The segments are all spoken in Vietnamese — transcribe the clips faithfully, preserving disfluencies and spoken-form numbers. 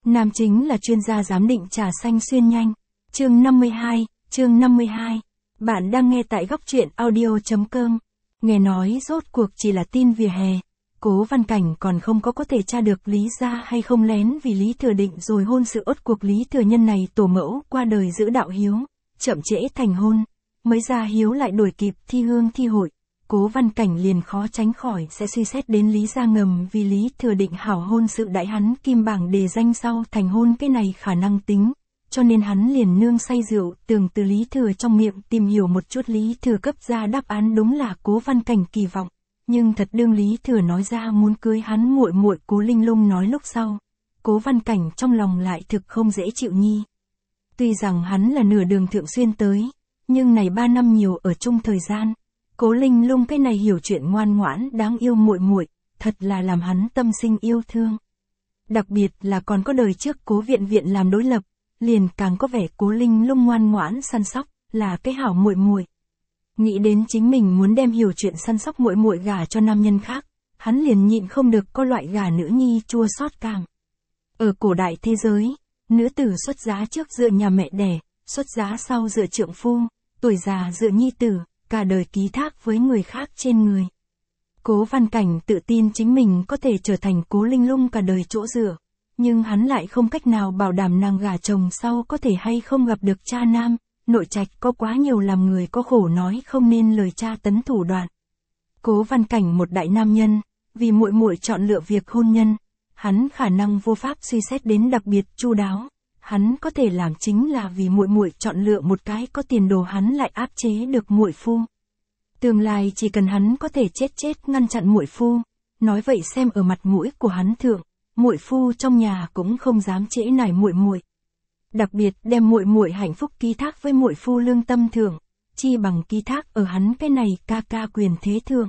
Nam chính là chuyên gia giám định trà xanh xuyên nhanh. Chương năm mươi hai, chương năm mươi hai. Bạn đang nghe tại góc truyện audio chấm com. Nghe nói rốt cuộc chỉ là tin vỉa hè. Cố Văn Cảnh còn không có có thể tra được Lý gia hay không lén vì Lý Thừa Định rồi hôn sự ốt cuộc Lý Thừa Nhân này tổ mẫu qua đời giữ đạo hiếu, chậm trễ thành hôn, mới ra hiếu lại đuổi kịp thi hương thi hội. Cố Văn Cảnh liền khó tránh khỏi sẽ suy xét đến Lý gia ngầm vì Lý Thừa Định hảo hôn sự đại hắn kim bảng đề danh sau thành hôn cái này khả năng tính, cho nên hắn liền nương say rượu tưởng từ Lý Thừa trong miệng tìm hiểu một chút. Lý Thừa cấp ra đáp án đúng là Cố Văn Cảnh kỳ vọng, nhưng thật đương Lý Thừa nói ra muốn cưới hắn muội muội Cố Linh Lung nói lúc sau, Cố Văn Cảnh trong lòng lại thực không dễ chịu nhi. Tuy rằng hắn là nửa đường thượng xuyên tới, nhưng này ba năm nhiều ở chung thời gian, Cố Linh Lung cái này hiểu chuyện ngoan ngoãn đáng yêu muội muội, thật là làm hắn tâm sinh yêu thương. Đặc biệt là còn có đời trước Cố Viện Viện làm đối lập, liền càng có vẻ Cố Linh Lung ngoan ngoãn săn sóc, là cái hảo muội muội. Nghĩ đến chính mình muốn đem hiểu chuyện săn sóc muội muội gả cho nam nhân khác, hắn liền nhịn không được có loại gả nữ nhi chua xót cảm. Ở cổ đại thế giới, nữ tử xuất giá trước dựa nhà mẹ đẻ, xuất giá sau dựa trượng phu, tuổi già dựa nhi tử, cả đời ký thác với người khác trên người. Cố Văn Cảnh tự tin chính mình có thể trở thành Cố Linh Lung cả đời chỗ dựa, nhưng hắn lại không cách nào bảo đảm nàng gả chồng sau có thể hay không gặp được cha nam, nội trạch có quá nhiều làm người có khổ nói không nên lời tra tấn thủ đoạn. Cố Văn Cảnh một đại nam nhân, vì muội muội chọn lựa việc hôn nhân, hắn khả năng vô pháp suy xét đến đặc biệt chu đáo. Hắn có thể làm chính là vì muội muội chọn lựa một cái có tiền đồ hắn lại áp chế được muội phu. Tương lai chỉ cần hắn có thể chết chết ngăn chặn muội phu, nói vậy xem ở mặt mũi của hắn thượng, muội phu trong nhà cũng không dám trễ nải muội muội. Đặc biệt đem muội muội hạnh phúc ký thác với muội phu lương tâm thượng, chi bằng ký thác ở hắn cái này ca ca quyền thế thượng.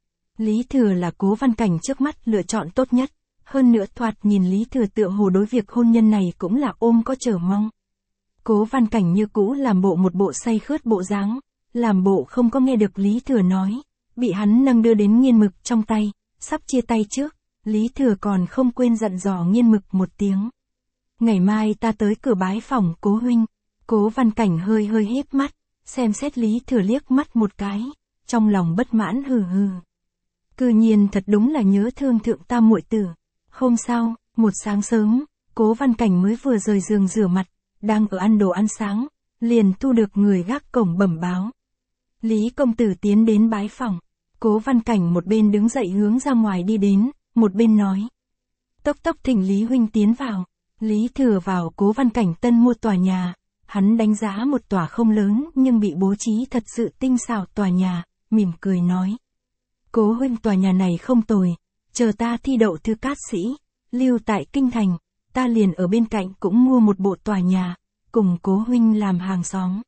Lý Thừa là Cố Văn Cảnh trước mắt lựa chọn tốt nhất. Hơn nữa thoạt nhìn Lý Thừa tựa hồ đối việc hôn nhân này cũng là ôm có chờ mong. Cố Văn Cảnh như cũ làm bộ một bộ say khướt bộ dáng, làm bộ không có nghe được Lý Thừa nói, bị hắn nâng đưa đến nghiên mực trong tay, sắp chia tay trước, Lý Thừa còn không quên dặn dò nghiên mực một tiếng. Ngày mai ta tới cửa bái phòng Cố huynh. Cố Văn Cảnh hơi hơi híp mắt, xem xét Lý Thừa liếc mắt một cái, trong lòng bất mãn hừ hừ. Cư nhiên thật đúng là nhớ thương thượng ta muội tử. Hôm sau, một sáng sớm, Cố Văn Cảnh mới vừa rời giường rửa mặt, đang ở ăn đồ ăn sáng, liền thu được người gác cổng bẩm báo. Lý công tử tiến đến bái phòng. Cố Văn Cảnh một bên đứng dậy hướng ra ngoài đi đến, một bên nói. Tốc tốc thỉnh Lý huynh tiến vào. Lý Thừa vào Cố Văn Cảnh tân mua tòa nhà, hắn đánh giá một tòa không lớn nhưng bị bố trí thật sự tinh xảo tòa nhà, mỉm cười nói. Cố huynh tòa nhà này không tồi. Chờ ta thi đậu thư cát sĩ, lưu tại kinh thành, ta liền ở bên cạnh cũng mua một bộ tòa nhà, cùng Cố huynh làm hàng xóm.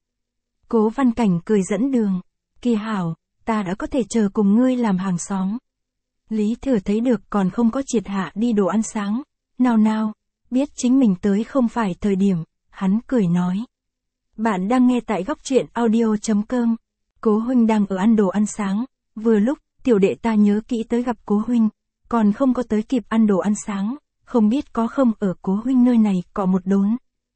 Cố Văn Cảnh cười dẫn đường, kỳ hảo, ta đã có thể chờ cùng ngươi làm hàng xóm. Lý Thừa thấy được còn không có triệt hạ đi đồ ăn sáng, nào nào, biết chính mình tới không phải thời điểm, hắn cười nói. Bạn đang nghe tại góc truyện audio chấm com, Cố huynh đang ở ăn đồ ăn sáng, vừa lúc, tiểu đệ ta nhớ kỹ tới gặp Cố huynh. Còn không có tới kịp ăn đồ ăn sáng, không biết có không ở Cố huynh nơi này cọ một đốn.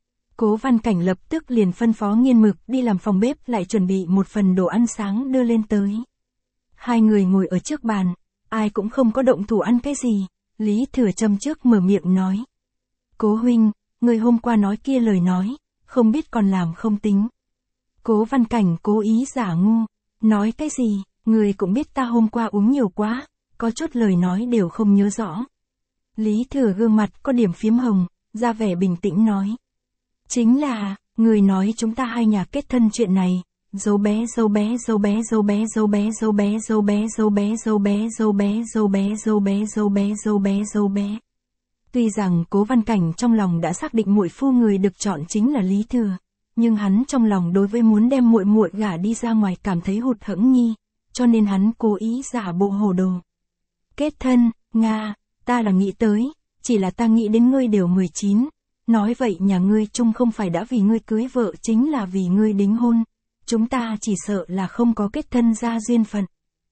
Cố Văn Cảnh lập tức liền phân phó nghiên mực đi làm phòng bếp lại chuẩn bị một phần đồ ăn sáng đưa lên tới. Hai người ngồi ở trước bàn, ai cũng không có động thủ ăn cái gì, Lý Thừa châm trước mở miệng nói. Cố huynh, người hôm qua nói kia lời nói, không biết còn làm không tính. Cố Văn Cảnh cố ý giả ngu, nói cái gì, người cũng biết ta hôm qua uống nhiều quá. Có chút lời nói đều không nhớ rõ. Lý Thừa gương mặt có điểm phiếm hồng, ra vẻ bình tĩnh nói. Chính là, người nói chúng ta hai nhà kết thân chuyện này, dấu bé dấu bé dấu bé dấu bé dấu bé dấu bé dấu bé dấu bé dấu bé dấu bé dấu bé dấu bé dấu bé dấu bé dấu bé. Tuy rằng Cố Văn Cảnh trong lòng đã xác định muội phu người được chọn chính là Lý Thừa, nhưng hắn trong lòng đối với muốn đem muội muội gả đi ra ngoài cảm thấy hụt hẫng nhi, cho nên hắn cố ý giả bộ hồ đồ. Kết thân, Nga, ta là nghĩ tới, chỉ là ta nghĩ đến ngươi đều mười chín, nói vậy nhà ngươi chung không phải đã vì ngươi cưới vợ chính là vì ngươi đính hôn, chúng ta chỉ sợ là không có kết thân ra duyên phận.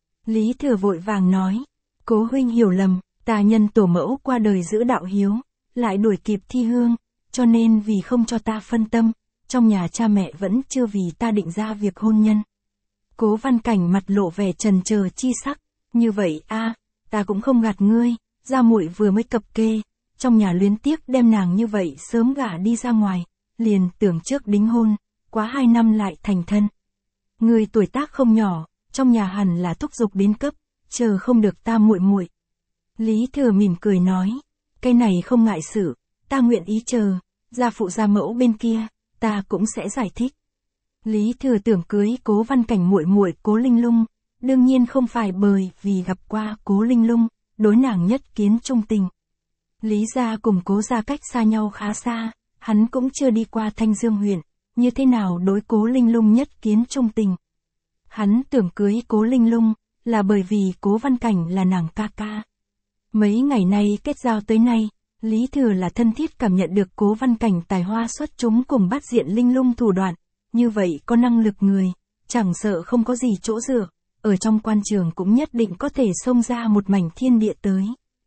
Lý Thừa vội vàng nói, Cố huynh hiểu lầm, ta nhân tổ mẫu qua đời giữ đạo hiếu, lại đuổi kịp thi hương, cho nên vì không cho ta phân tâm, trong nhà cha mẹ vẫn chưa vì ta định ra việc hôn nhân. Cố Văn Cảnh mặt lộ vẻ trần chờ chi sắc, như vậy a, ta cũng không gạt ngươi, gia muội vừa mới cập kê, trong nhà luyến tiếc đem nàng như vậy sớm gả đi ra ngoài, liền tưởng trước đính hôn, quá hai năm lại thành thân. Ngươi tuổi tác không nhỏ, trong nhà hẳn là thúc giục đến cấp, chờ không được ta muội muội. Lý Thừa mỉm cười nói, cái này không ngại sự, ta nguyện ý chờ, gia phụ gia mẫu bên kia, ta cũng sẽ giải thích. Lý Thừa tưởng cưới Cố Văn Cảnh muội muội Cố Linh Lung, đương nhiên không phải bởi vì gặp qua Cố Linh Lung, đối nàng nhất kiến trung tình. Lý gia cùng Cố gia cách xa nhau khá xa, hắn cũng chưa đi qua Thanh Dương huyện, như thế nào đối Cố Linh Lung nhất kiến trung tình. Hắn tưởng cưới Cố Linh Lung, là bởi vì Cố Văn Cảnh là nàng ca ca. Mấy ngày nay kết giao tới nay, Lý Thừa là thân thiết cảm nhận được Cố Văn Cảnh tài hoa xuất chúng cùng bắt diện linh lung thủ đoạn, như vậy có năng lực người, chẳng sợ không có gì chỗ dựa, ở trong quan trường cũng nhất định có thể xông ra một mảnh thiên địa tới.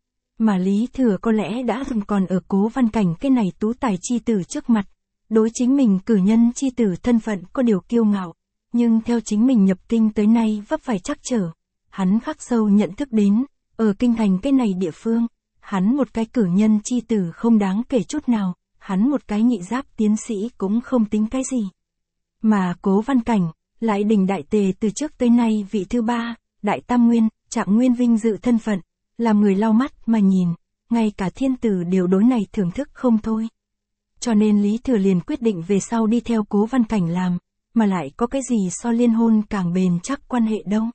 Mà Lý Thừa có lẽ đã từng còn ở Cố Văn Cảnh cái này tú tài chi tử trước mặt, đối chính mình cử nhân chi tử thân phận có điều kiêu ngạo, nhưng theo chính mình nhập kinh tới nay vấp phải trắc trở, hắn khắc sâu nhận thức đến, ở kinh thành cái này địa phương, hắn một cái cử nhân chi tử không đáng kể chút nào, hắn một cái nhị giáp tiến sĩ cũng không tính cái gì. Mà Cố Văn Cảnh, lại đỉnh đại tề từ trước tới nay vị thứ ba, đại tam nguyên, Trạng Nguyên vinh dự thân phận, làm người lau mắt mà nhìn, ngay cả thiên tử đều đối này thưởng thức không thôi. Cho nên Lý Thừa liền quyết định về sau đi theo Cố Văn Cảnh làm, mà lại có cái gì so liên hôn càng bền chắc quan hệ đâu.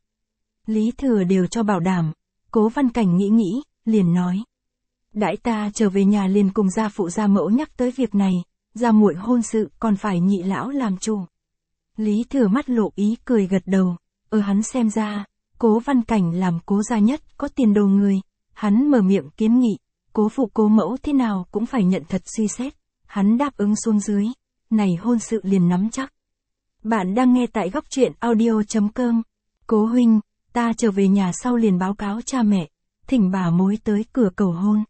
Lý Thừa đều cho bảo đảm, Cố Văn Cảnh nghĩ nghĩ, liền nói. Đãi ta trở về nhà liền cùng gia phụ gia mẫu nhắc tới việc này, gia muội hôn sự còn phải nhị lão làm chủ. Lý Thừa mắt lộ ý cười gật đầu, ở hắn xem ra, Cố Văn Cảnh làm Cố gia nhất có tiền đồ người, hắn mở miệng kiến nghị, Cố phụ Cố mẫu thế nào cũng phải nhận thật suy xét, hắn đáp ứng xuống dưới, này hôn sự liền nắm chắc. Bạn đang nghe tại góc truyện audio chấm com. Cố huynh, ta trở về nhà sau liền báo cáo cha mẹ, thỉnh bà mối tới cửa cầu hôn.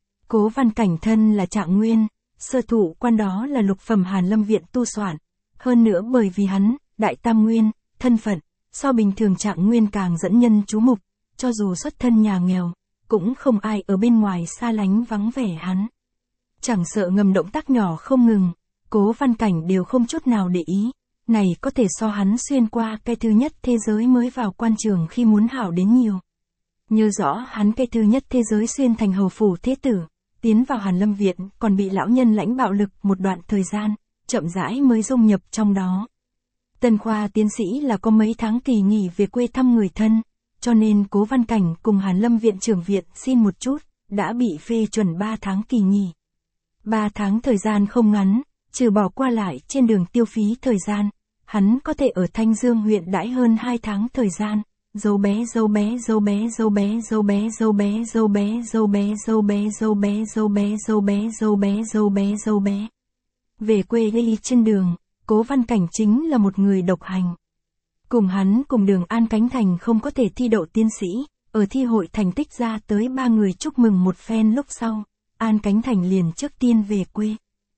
Cố Văn Cảnh thân là Trạng Nguyên, sơ thụ quan đó là lục phẩm Hàn Lâm viện tu soạn, hơn nữa bởi vì hắn, đại tam nguyên, thân phận, so bình thường Trạng Nguyên càng dẫn nhân chú mục, cho dù xuất thân nhà nghèo, cũng không ai ở bên ngoài xa lánh vắng vẻ hắn. Chẳng sợ ngầm động tác nhỏ không ngừng, Cố Văn Cảnh đều không chút nào để ý, này có thể so hắn xuyên qua cái thứ nhất thế giới mới vào quan trường khi muốn hảo đến nhiều. Nhớ rõ hắn cái thứ nhất thế giới xuyên thành hầu phủ thế tử, tiến vào Hàn Lâm viện còn bị lão nhân lãnh bạo lực một đoạn thời gian, chậm rãi mới dung nhập trong đó. Tân khoa tiến sĩ là có mấy tháng kỳ nghỉ về quê thăm người thân, cho nên Cố Văn Cảnh cùng Hàn Lâm viện trưởng viện xin một chút, đã bị phê chuẩn ba tháng kỳ nghỉ. ba tháng thời gian không ngắn, trừ bỏ qua lại trên đường tiêu phí thời gian, hắn có thể ở Thanh Dương huyện đãi hơn hai tháng thời gian. Dâu bé dâu bé dâu bé dâu bé dâu bé dâu bé dâu bé dâu bé dâu bé dâu bé dâu bé dâu bé dâu bé dâu bé dâu bé. Về quê đi trên đường, Cố Văn Cảnh chính là một người độc hành. Cùng hắn cùng Đường An Cánh Thành không có thể thi đậu tiến sĩ, ở thi hội thành tích ra tới ba người chúc mừng một phen lúc sau, An Cánh Thành liền trước tiên về quê.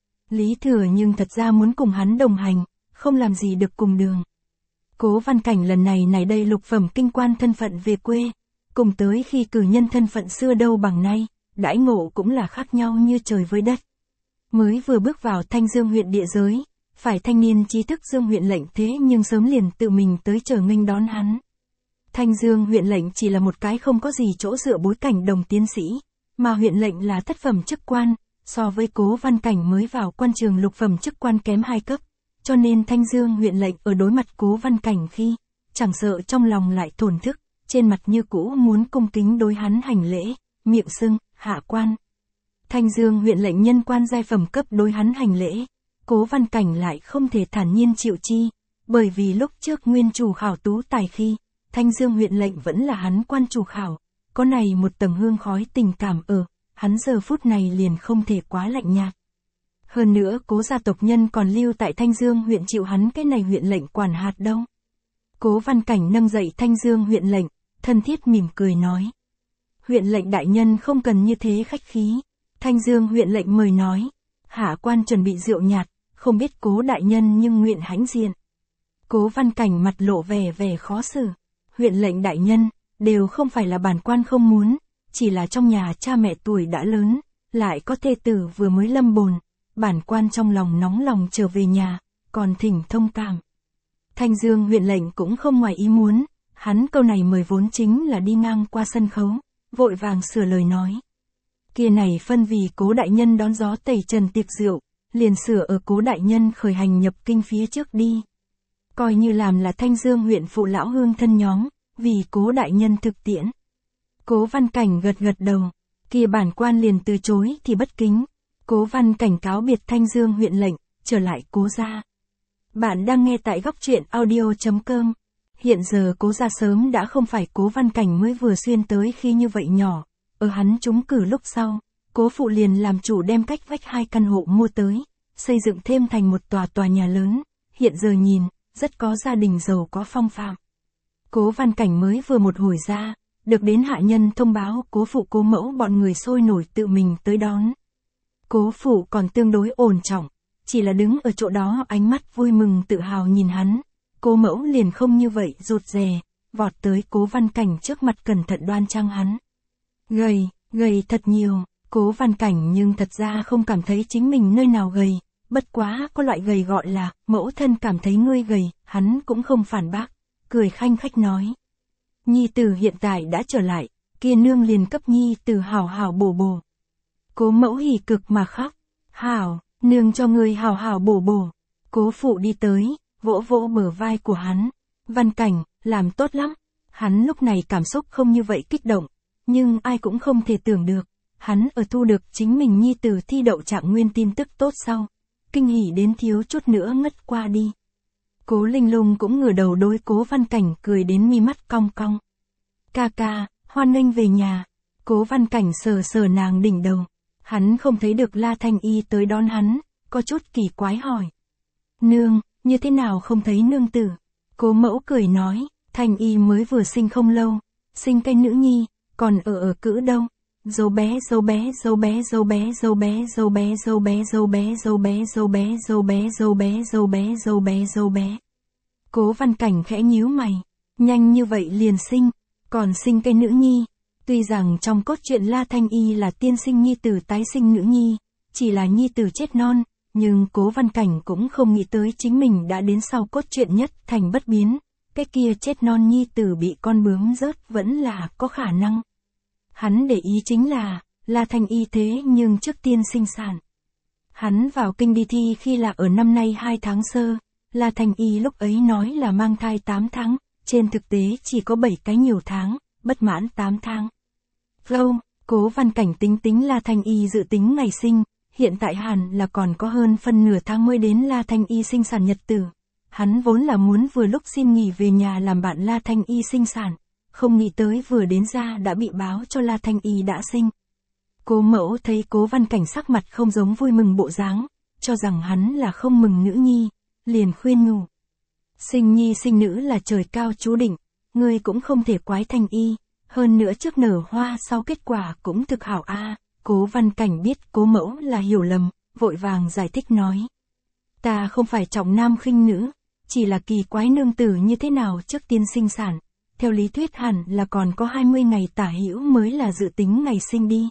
Lý Thừa nhưng thật ra muốn cùng hắn đồng hành, không làm gì được cùng Đường. Cố Văn Cảnh lần này này đây lục phẩm kinh quan thân phận về quê, cùng tới khi cử nhân thân phận xưa đâu bằng nay, đãi ngộ cũng là khác nhau như trời với đất. Mới vừa bước vào Thanh Dương huyện địa giới, phải thanh niên trí thức Dương huyện lệnh thế nhưng sớm liền tự mình tới chờ nghênh đón hắn. Thanh Dương huyện lệnh chỉ là một cái không có gì chỗ dựa bối cảnh đồng tiến sĩ, mà huyện lệnh là thất phẩm chức quan, so với Cố Văn Cảnh mới vào quan trường lục phẩm chức quan kém hai cấp. Cho nên Thanh Dương huyện lệnh ở đối mặt Cố Văn Cảnh khi, chẳng sợ trong lòng lại thổn thức, trên mặt như cũ muốn cung kính đối hắn hành lễ, miệng xưng, hạ quan. Thanh Dương huyện lệnh nhân quan giai phẩm cấp đối hắn hành lễ, Cố Văn Cảnh lại không thể thản nhiên chịu chi, bởi vì lúc trước nguyên chủ khảo tú tài khi, Thanh Dương huyện lệnh vẫn là hắn quan chủ khảo, có này một tầng hương khói tình cảm ở, hắn giờ phút này liền không thể quá lạnh nhạt. Hơn nữa Cố gia tộc nhân còn lưu tại Thanh Dương huyện chịu hắn cái này huyện lệnh quản hạt đâu. Cố Văn Cảnh nâng dậy Thanh Dương huyện lệnh, thân thiết mỉm cười nói. Huyện lệnh đại nhân không cần như thế khách khí. Thanh Dương huyện lệnh mời nói. Hạ quan chuẩn bị rượu nhạt, không biết Cố đại nhân nhưng nguyện hãnh diện. Cố Văn Cảnh mặt lộ vẻ vẻ khó xử. Huyện lệnh đại nhân, đều không phải là bản quan không muốn, chỉ là trong nhà cha mẹ tuổi đã lớn, lại có thê tử vừa mới lâm bồn, bản quan trong lòng nóng lòng trở về nhà, còn thỉnh thông cảm. Thanh Dương huyện lệnh cũng không ngoài ý muốn, hắn câu này mời vốn chính là đi ngang qua sân khấu, vội vàng sửa lời nói. Kia này phân vì Cố đại nhân đón gió tẩy trần tiệc rượu, liền sửa ở Cố đại nhân khởi hành nhập kinh phía trước đi. Coi như làm là Thanh Dương huyện phụ lão hương thân nhóm, vì Cố đại nhân thực tiễn. Cố Văn Cảnh gật gật đầu, kia bản quan liền từ chối thì bất kính. Cố Văn Cảnh cáo biệt Thanh Dương huyện lệnh, trở lại Cố gia. Bạn đang nghe tại góc truyện audio chấm com. Hiện giờ Cố gia sớm đã không phải Cố Văn Cảnh mới vừa xuyên tới khi như vậy nhỏ. Ở hắn trúng cử lúc sau, Cố phụ liền làm chủ đem cách vách hai căn hộ mua tới, xây dựng thêm thành một tòa tòa nhà lớn. Hiện giờ nhìn, rất có gia đình giàu có phong phạm. Cố Văn Cảnh mới vừa một hồi ra, được đến hạ nhân thông báo Cố phụ Cố mẫu bọn người sôi nổi tự mình tới đón. Cố phụ còn tương đối ổn trọng, chỉ là đứng ở chỗ đó ánh mắt vui mừng tự hào nhìn hắn. Cố mẫu liền không như vậy rụt rè, vọt tới Cố Văn Cảnh trước mặt cẩn thận đoan trang hắn. Gầy, gầy thật nhiều, Cố Văn Cảnh nhưng thật ra không cảm thấy chính mình nơi nào gầy, bất quá có loại gầy gọi là, mẫu thân cảm thấy ngươi gầy, hắn cũng không phản bác, cười khanh khách nói. Nhi tử hiện tại đã trở lại, kia nương liền cấp nhi tử hảo hảo bổ bổ. Cố mẫu hỉ cực mà khóc, hảo, nương cho ngươi hảo hảo bổ bổ. Cố phụ đi tới, vỗ vỗ bờ vai của hắn. Văn Cảnh, làm tốt lắm. Hắn lúc này cảm xúc không như vậy kích động, nhưng ai cũng không thể tưởng được. Hắn ở thu được chính mình nhi tử thi đậu trạng nguyên tin tức tốt sau. Kinh hỉ đến thiếu chút nữa ngất qua đi. Cố Linh Lung cũng ngửa đầu đối Cố Văn Cảnh cười đến mi mắt cong cong. Ca ca, hoan nghênh về nhà. Cố Văn Cảnh sờ sờ nàng đỉnh đầu. Hắn không thấy được La Thanh Y tới đón hắn, có chút kỳ quái hỏi. Nương, như thế nào không thấy nương tử? Cố mẫu cười nói, Thanh Y mới vừa sinh không lâu, sinh cái nữ nhi, còn ở ở cữ đâu. Dâu bé dâu bé dâu bé dâu bé dâu bé dâu bé dâu bé dâu bé dâu bé dâu bé dâu bé dâu bé dâu bé dâu bé dâu bé. Cố Văn Cảnh khẽ nhíu mày, nhanh như vậy liền sinh, còn sinh cái nữ nhi. Tuy rằng trong cốt truyện La Thanh Y là tiên sinh nhi tử tái sinh nữ nhi, chỉ là nhi tử chết non, nhưng Cố Văn Cảnh cũng không nghĩ tới chính mình đã đến sau cốt truyện nhất thành bất biến, cái kia chết non nhi tử bị con bướm rớt vẫn là có khả năng. Hắn để ý chính là, La Thanh Y thế nhưng trước tiên sinh sản. Hắn vào kinh đi thi khi là ở năm nay hai tháng sơ, La Thanh Y lúc ấy nói là mang thai tám tháng, trên thực tế chỉ có bảy cái nhiều tháng, bất mãn tám tháng. Lâu, Cố Văn Cảnh tính tính La Thanh Y dự tính ngày sinh, hiện tại hẳn là còn có hơn phân nửa tháng mới đến La Thanh Y sinh sản nhật tử. Hắn vốn là muốn vừa lúc xin nghỉ về nhà làm bạn La Thanh Y sinh sản, không nghĩ tới vừa đến ra đã bị báo cho La Thanh Y đã sinh. Cố mẫu thấy Cố Văn Cảnh sắc mặt không giống vui mừng bộ dáng, cho rằng hắn là không mừng nữ nhi, liền khuyên nhủ. Sinh nhi sinh nữ là trời cao chú định, ngươi cũng không thể quái Thanh Y, hơn nữa trước nở hoa sau kết quả cũng thực hảo a. À. Cố Văn Cảnh biết Cố mẫu là hiểu lầm, vội vàng giải thích nói. Ta không phải trọng nam khinh nữ, chỉ là kỳ quái nương tử như thế nào trước tiên sinh sản. Theo lý thuyết hẳn là còn có hai mươi ngày tả hữu mới là dự tính ngày sinh đi.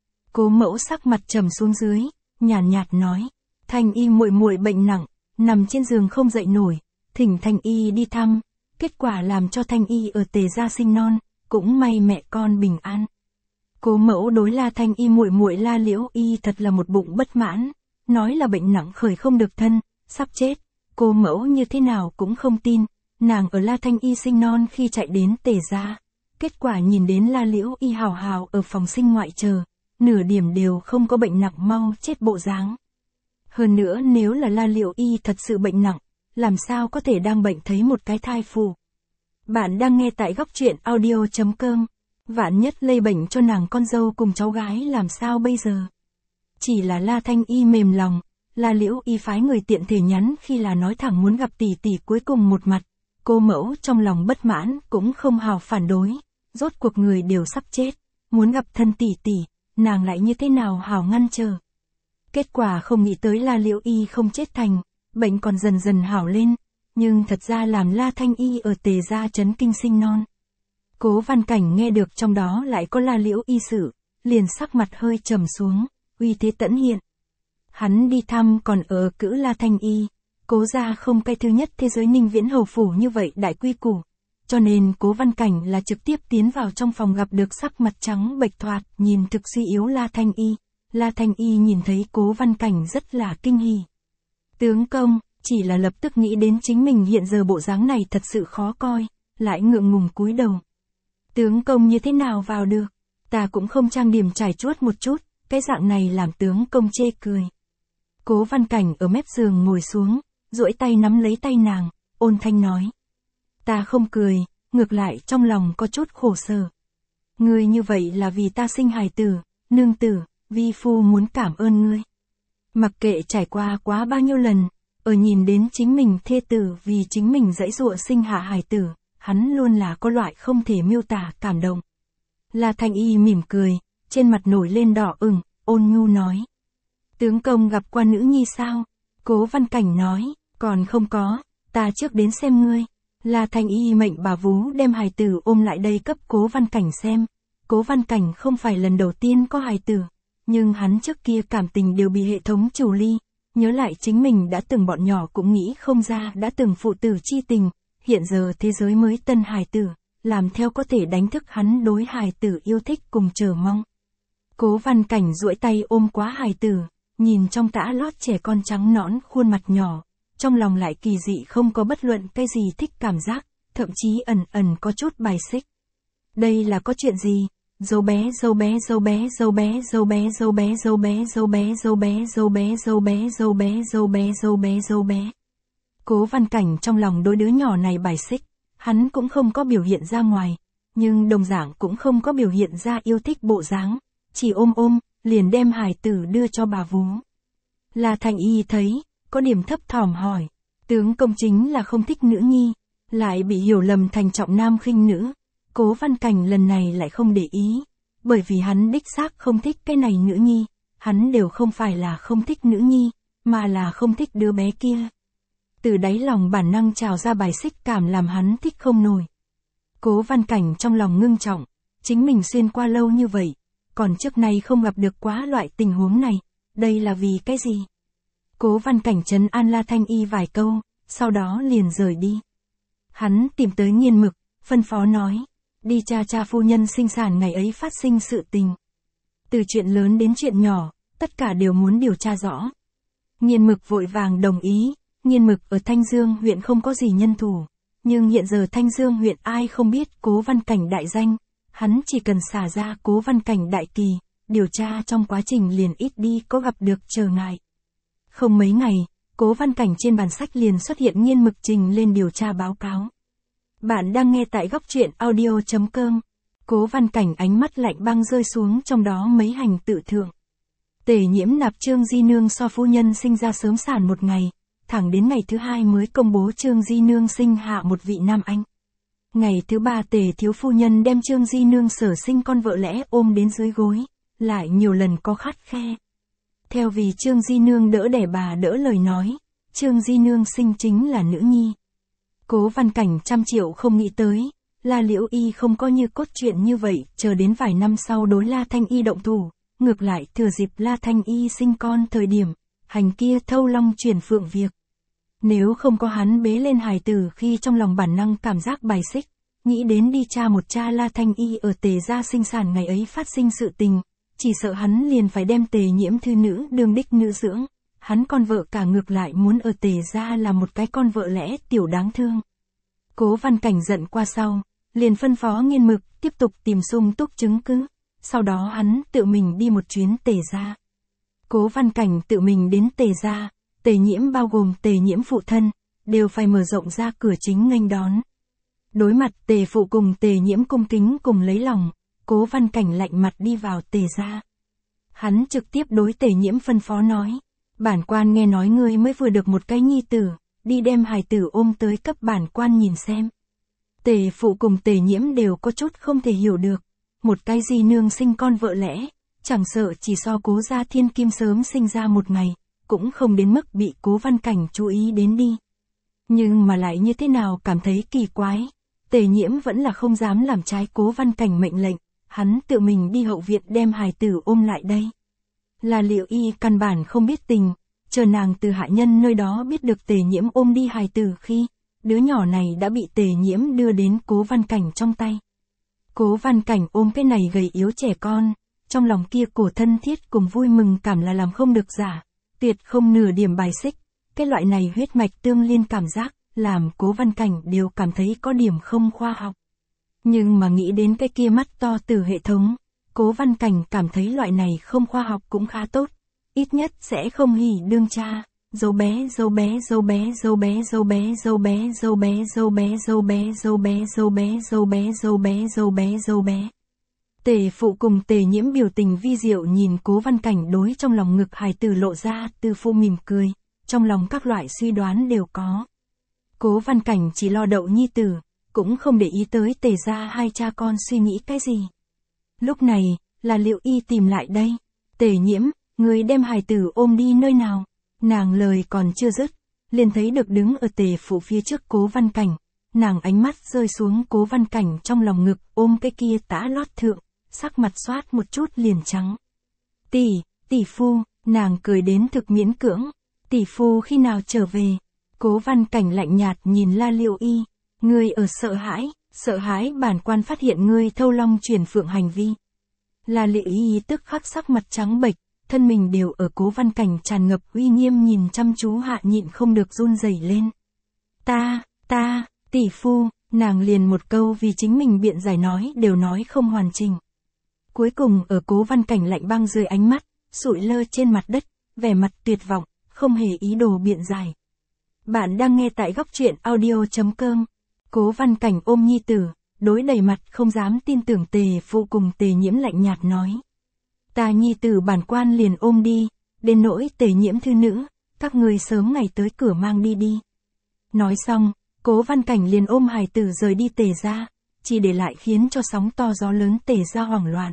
Cố mẫu sắc mặt trầm xuống dưới, nhàn nhạt, nhạt nói, Thanh Y muội muội bệnh nặng, nằm trên giường không dậy nổi, thỉnh Thanh Y đi thăm, kết quả làm cho Thanh Y ở Tề gia sinh non, cũng may mẹ con bình an. Cố mẫu đối La Thanh Y muội muội La Liễu Y thật là một bụng bất mãn, nói là bệnh nặng khởi không được thân, sắp chết. Cố mẫu như thế nào cũng không tin. Nàng ở La Thanh Y sinh non khi chạy đến Tề gia, kết quả nhìn đến La Liễu Y hào hào ở phòng sinh ngoại chờ, nửa điểm đều không có bệnh nặng mau chết bộ dáng. Hơn nữa nếu là La Liễu Y thật sự bệnh nặng, làm sao có thể đang bệnh thấy một cái thai phụ. Bạn đang nghe tại góc truyện audio chấm com, vạn nhất lây bệnh cho nàng con dâu cùng cháu gái làm sao bây giờ. Chỉ là La Thanh Y mềm lòng, La Liễu Y phái người tiện thể nhắn khi là nói thẳng muốn gặp tỷ tỷ cuối cùng một mặt. Cô mẫu trong lòng bất mãn cũng không hào phản đối, rốt cuộc người đều sắp chết, muốn gặp thân tỷ tỷ, nàng lại như thế nào hảo ngăn trở. Kết quả không nghĩ tới La Liễu Y không chết thành, bệnh còn dần dần hảo lên, nhưng thật ra làm La Thanh Y ở Tề gia chấn kinh sinh non. Cố Văn Cảnh nghe được trong đó lại có La Liễu Y sự, liền sắc mặt hơi trầm xuống, uy thế tẫn hiện. Hắn đi thăm còn ở cữ La Thanh Y, Cố gia không cái thứ nhất thế giới Ninh Viễn hầu phủ như vậy đại quy củ, cho nên Cố Văn Cảnh là trực tiếp tiến vào trong phòng gặp được sắc mặt trắng bệch thoạt, nhìn thực suy yếu La Thanh Y. La Thanh Y nhìn thấy Cố Văn Cảnh rất là kinh hỉ. Tướng công, chỉ là lập tức nghĩ đến chính mình hiện giờ bộ dáng này thật sự khó coi, lại ngượng ngùng cúi đầu. Tướng công như thế nào vào được, ta cũng không trang điểm trải chuốt một chút, cái dạng này làm tướng công chê cười. Cố Văn Cảnh ở mép giường ngồi xuống, duỗi tay nắm lấy tay nàng, ôn thanh nói. Ta không cười, ngược lại trong lòng có chút khổ sở. Ngươi như vậy là vì ta sinh hài tử, nương tử, vi phu muốn cảm ơn ngươi. Mặc kệ trải qua quá bao nhiêu lần, ở nhìn đến chính mình thê tử vì chính mình dãy dụa sinh hạ hài tử, hắn luôn là có loại không thể miêu tả cảm động. La Thanh Y mỉm cười, trên mặt nổi lên đỏ ửng, ôn nhu nói. Tướng công gặp qua nữ nhi sao? Cố Văn Cảnh nói, còn không có, ta trước đến xem ngươi. La Thanh Y mệnh bà vú đem hài tử ôm lại đây cấp Cố Văn Cảnh xem. Cố Văn Cảnh không phải lần đầu tiên có hài tử, nhưng hắn trước kia cảm tình đều bị hệ thống chủ ly, nhớ lại chính mình đã từng bọn nhỏ cũng nghĩ không ra đã từng phụ tử chi tình, hiện giờ thế giới mới tân hài tử, làm theo có thể đánh thức hắn đối hài tử yêu thích cùng chờ mong. Cố Văn Cảnh duỗi tay ôm quá hài tử, nhìn trong tã lót trẻ con trắng nõn khuôn mặt nhỏ, trong lòng lại kỳ dị không có bất luận cái gì thích cảm giác, thậm chí ẩn ẩn có chút bài xích. Đây là có chuyện gì? Dâu bé dâu bé dâu bé dâu bé dâu bé dâu bé dâu bé dâu bé dâu bé dâu bé dâu bé dâu bé dâu bé dâu bé dâu bé. Cố Văn Cảnh trong lòng đối đứa nhỏ này bài xích, hắn cũng không có biểu hiện ra ngoài, nhưng đồng dạng cũng không có biểu hiện ra yêu thích bộ dáng, chỉ ôm ôm, liền đem hài tử đưa cho bà vú. La Thanh Y thấy, có điểm thấp thỏm hỏi, tướng công chính là không thích nữ nhi, lại bị hiểu lầm thành trọng nam khinh nữ. Cố Văn Cảnh lần này lại không để ý, bởi vì hắn đích xác không thích cái này nữ nhi, hắn đều không phải là không thích nữ nhi, mà là không thích đứa bé kia. Từ đáy lòng bản năng trào ra bài xích cảm làm hắn thích không nổi. Cố Văn Cảnh trong lòng ngưng trọng, chính mình xuyên qua lâu như vậy, còn trước nay không gặp được quá loại tình huống này, đây là vì cái gì? Cố Văn Cảnh trấn an La Thanh Y vài câu, sau đó liền rời đi. Hắn tìm tới Nghiên Mực, phân phó nói, đi tra tra phu nhân sinh sản ngày ấy phát sinh sự tình. Từ chuyện lớn đến chuyện nhỏ, tất cả đều muốn điều tra rõ. Nghiên Mực vội vàng đồng ý, Nghiên Mực ở Thanh Dương huyện không có gì nhân thủ, nhưng hiện giờ Thanh Dương huyện ai không biết Cố Văn Cảnh đại danh, hắn chỉ cần xả ra Cố Văn Cảnh đại kỳ, điều tra trong quá trình liền ít đi có gặp được trở ngại. Không mấy ngày, Cố Văn Cảnh trên bàn sách liền xuất hiện Nghiên Mực trình lên điều tra báo cáo. Bạn đang nghe tại góc truyện audio chấm com. Cố Văn Cảnh ánh mắt lạnh băng rơi xuống trong đó mấy hành tự thượng. Tề Nhiễm nạp Trương Di Nương so phu nhân sinh ra sớm sản một ngày, thẳng đến ngày thứ hai mới công bố Trương Di Nương sinh hạ một vị nam anh. Ngày thứ ba Tề thiếu phu nhân đem Trương Di Nương sở sinh con vợ lẽ ôm đến dưới gối, lại nhiều lần có khắt khe. Theo vì Trương Di Nương đỡ đẻ bà đỡ lời nói, Trương Di Nương sinh chính là nữ nhi. Cố Văn Cảnh trăm triệu không nghĩ tới, La Liễu Y không có như cốt truyện như vậy, chờ đến vài năm sau đối La Thanh Y động thủ, ngược lại thừa dịp La Thanh Y sinh con thời điểm, hành kia thâu long chuyển phượng việc. Nếu không có hắn bế lên hài tử khi trong lòng bản năng cảm giác bài xích, nghĩ đến đi tra một cha La Thanh Y ở Tề gia sinh sản ngày ấy phát sinh sự tình, chỉ sợ hắn liền phải đem Tề Nhiễm thư nữ đương đích nữ dưỡng. Hắn con vợ cả ngược lại muốn ở Tề gia là một cái con vợ lẽ tiểu đáng thương. Cố Văn Cảnh giận qua sau, liền phân phó Nghiên Mực tiếp tục tìm sung túc chứng cứ, sau đó hắn tự mình đi một chuyến Tề gia. Cố Văn Cảnh tự mình đến Tề gia, Tề Nhiễm bao gồm Tề Nhiễm phụ thân, đều phải mở rộng ra cửa chính nghênh đón. Đối mặt Tề phụ cùng Tề Nhiễm cung kính cùng lấy lòng, Cố Văn Cảnh lạnh mặt đi vào Tề gia. Hắn trực tiếp đối Tề Nhiễm phân phó nói, bản quan nghe nói ngươi mới vừa được một cái nhi tử, đi đem hài tử ôm tới cấp bản quan nhìn xem. Tề phụ cùng Tề Nhiễm đều có chút không thể hiểu được, một cái Di Nương sinh con vợ lẽ, chẳng sợ chỉ so Cố gia thiên kim sớm sinh ra một ngày, cũng không đến mức bị Cố Văn Cảnh chú ý đến đi. Nhưng mà lại như thế nào cảm thấy kỳ quái, Tề Nhiễm vẫn là không dám làm trái Cố Văn Cảnh mệnh lệnh, hắn tự mình đi hậu viện đem hài tử ôm lại đây. Là Liệu Y căn bản không biết tình, chờ nàng từ hạ nhân nơi đó biết được Tề Nhiễm ôm đi hài tử khi, đứa nhỏ này đã bị Tề Nhiễm đưa đến Cố Văn Cảnh trong tay. Cố Văn Cảnh ôm cái này gầy yếu trẻ con, trong lòng kia cổ thân thiết cùng vui mừng cảm là làm không được giả, tuyệt không nửa điểm bài xích, cái loại này huyết mạch tương liên cảm giác, làm Cố Văn Cảnh đều cảm thấy có điểm không khoa học. Nhưng mà nghĩ đến cái kia mắt to từ hệ thống, Cố Văn Cảnh cảm thấy loại này không khoa học cũng khá tốt, ít nhất sẽ không hỉ đương cha. Dâu bé dâu bé dâu bé dâu bé dâu bé dâu bé dâu bé dâu bé dâu bé dâu bé dâu bé dâu bé dâu bé dâu bé dâu bé. Tề phụ cùng Tề Nhiễm biểu tình vi diệu nhìn Cố Văn Cảnh đối trong lòng ngực hài tử lộ ra, Tư phụ mỉm cười, trong lòng các loại suy đoán đều có. Cố Văn Cảnh chỉ lo đậu nhi tử, cũng không để ý tới Tề gia hai cha con suy nghĩ cái gì. Lúc này, là Liệu Y tìm lại đây. Tề Nhiễm, người đem hài tử ôm đi nơi nào? Nàng lời còn chưa dứt, liền thấy được đứng ở Tề phụ phía trước Cố Văn Cảnh, nàng ánh mắt rơi xuống Cố Văn Cảnh trong lòng ngực ôm cái kia tã lót thượng, sắc mặt xoát một chút liền trắng. Tỷ, tỷ phu, nàng cười đến thực miễn cưỡng, tỷ phu khi nào trở về? Cố Văn Cảnh lạnh nhạt nhìn La Liệu Y, ngươi ở sợ hãi, sợ hãi bản quan phát hiện ngươi thâu long chuyển phượng hành vi. La Liệu Y tức khắc sắc mặt trắng bệch, thân mình đều ở Cố Văn Cảnh tràn ngập uy nghiêm nhìn chăm chú hạ nhịn không được run rẩy lên. Ta, ta, tỷ phu, nàng liền một câu vì chính mình biện giải nói đều nói không hoàn chỉnh. Cuối cùng ở Cố Văn Cảnh lạnh băng dưới ánh mắt, sụi lơ trên mặt đất, vẻ mặt tuyệt vọng, không hề ý đồ biện giải. Bạn đang nghe tại góc truyện audio chấm com. Cố Văn Cảnh ôm nhi tử, đối đầy mặt không dám tin tưởng Tề phụ cùng Tề Nhiễm lạnh nhạt nói. Ta nhi tử bản quan liền ôm đi, đến nỗi Tề Nhiễm thư nữ, các người sớm ngày tới cửa mang đi đi. Nói xong, Cố Văn Cảnh liền ôm hài tử rời đi Tề gia, chỉ để lại khiến cho sóng to gió lớn Tề gia hoảng loạn.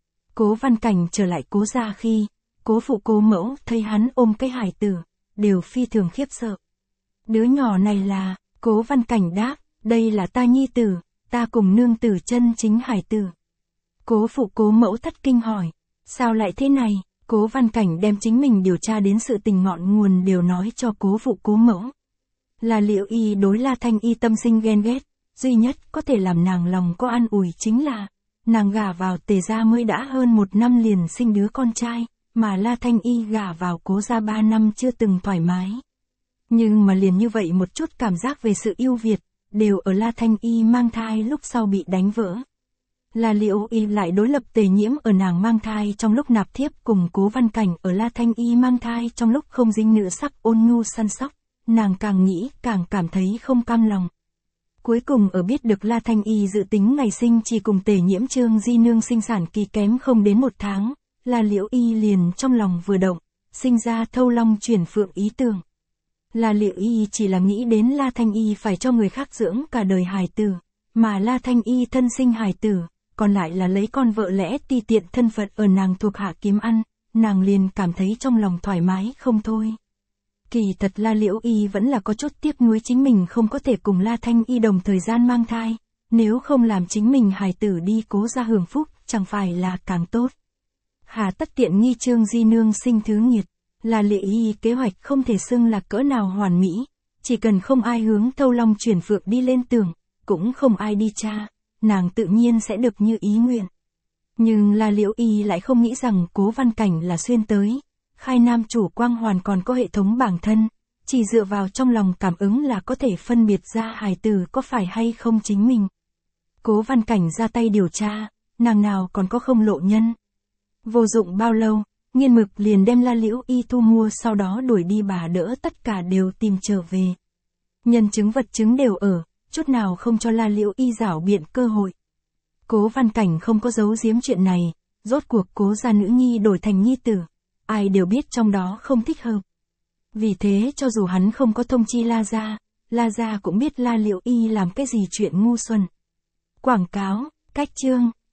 Cố Văn Cảnh trở lại Cố gia khi, Cố phụ Cố mẫu thấy hắn ôm cái hài tử, đều phi thường khiếp sợ. Đứa nhỏ này là, Cố Văn Cảnh đáp, đây là ta nhi tử, ta cùng nương tử chân chính hài tử. Cố phụ Cố mẫu thất kinh hỏi, sao lại thế này? Cố Văn Cảnh đem chính mình điều tra đến sự tình ngọn nguồn đều nói cho Cố phụ Cố mẫu. Là Liệu Y đối La Thanh Y tâm sinh ghen ghét, duy nhất có thể làm nàng lòng có an ủi chính là, nàng gả vào Tề gia mới đã hơn một năm liền sinh đứa con trai, mà La Thanh Y gả vào Cố gia ba năm chưa từng thoải mái. Nhưng mà liền như vậy một chút cảm giác về sự yêu Việt, đều ở La Thanh Y mang thai lúc sau bị đánh vỡ. La Liệu Y lại đối lập Tề Nhiễm ở nàng mang thai trong lúc nạp thiếp cùng Cố Văn Cảnh ở La Thanh Y mang thai trong lúc không dính nữ sắc ôn nhu săn sóc, nàng càng nghĩ càng cảm thấy không cam lòng. Cuối cùng ở biết được La Thanh Y dự tính ngày sinh chỉ cùng Tề Nhiễm Trương Di Nương sinh sản kỳ kém không đến một tháng, La Liễu Y liền trong lòng vừa động, sinh ra thâu long chuyển phượng ý tưởng. La Liễu Y chỉ là nghĩ đến La Thanh Y phải cho người khác dưỡng cả đời hài tử, mà La Thanh Y thân sinh hài tử, còn lại là lấy con vợ lẽ ti tiện thân phận ở nàng thuộc hạ kiếm ăn, nàng liền cảm thấy trong lòng thoải mái không thôi. Kỳ thật La Liễu Y vẫn là có chút tiếc nuối chính mình không có thể cùng La Thanh Y đồng thời gian mang thai, nếu không làm chính mình hài tử đi Cố gia hưởng phúc, chẳng phải là càng tốt. Hà tất tiện nghi Trương Di Nương sinh thứ nghiệt, La Liễu Y kế hoạch không thể xưng là cỡ nào hoàn mỹ, chỉ cần không ai hướng thâu long chuyển phượng đi lên tường, cũng không ai đi tra, nàng tự nhiên sẽ được như ý nguyện. Nhưng La Liễu Y lại không nghĩ rằng Cố Văn Cảnh là xuyên tới. Khai nam chủ quang hoàn còn có hệ thống bản thân, chỉ dựa vào trong lòng cảm ứng là có thể phân biệt ra hài tử có phải hay không chính mình. Cố Văn Cảnh ra tay điều tra, nàng nào còn có không lộ nhân. Vô dụng bao lâu, Nghiên Mực liền đem La Liễu Y thu mua sau đó đuổi đi bà đỡ tất cả đều tìm trở về. Nhân chứng vật chứng đều ở, chút nào không cho La Liễu Y giảo biện cơ hội. Cố Văn Cảnh không có giấu giếm chuyện này, rốt cuộc Cố gia nữ nhi đổi thành nhi tử. Ai đều biết trong đó không thích hợp. Vì thế cho dù hắn không có thông chi La gia, La gia cũng biết La Liễu Y làm cái gì chuyện ngu xuẩn. Quảng cáo, cách chương,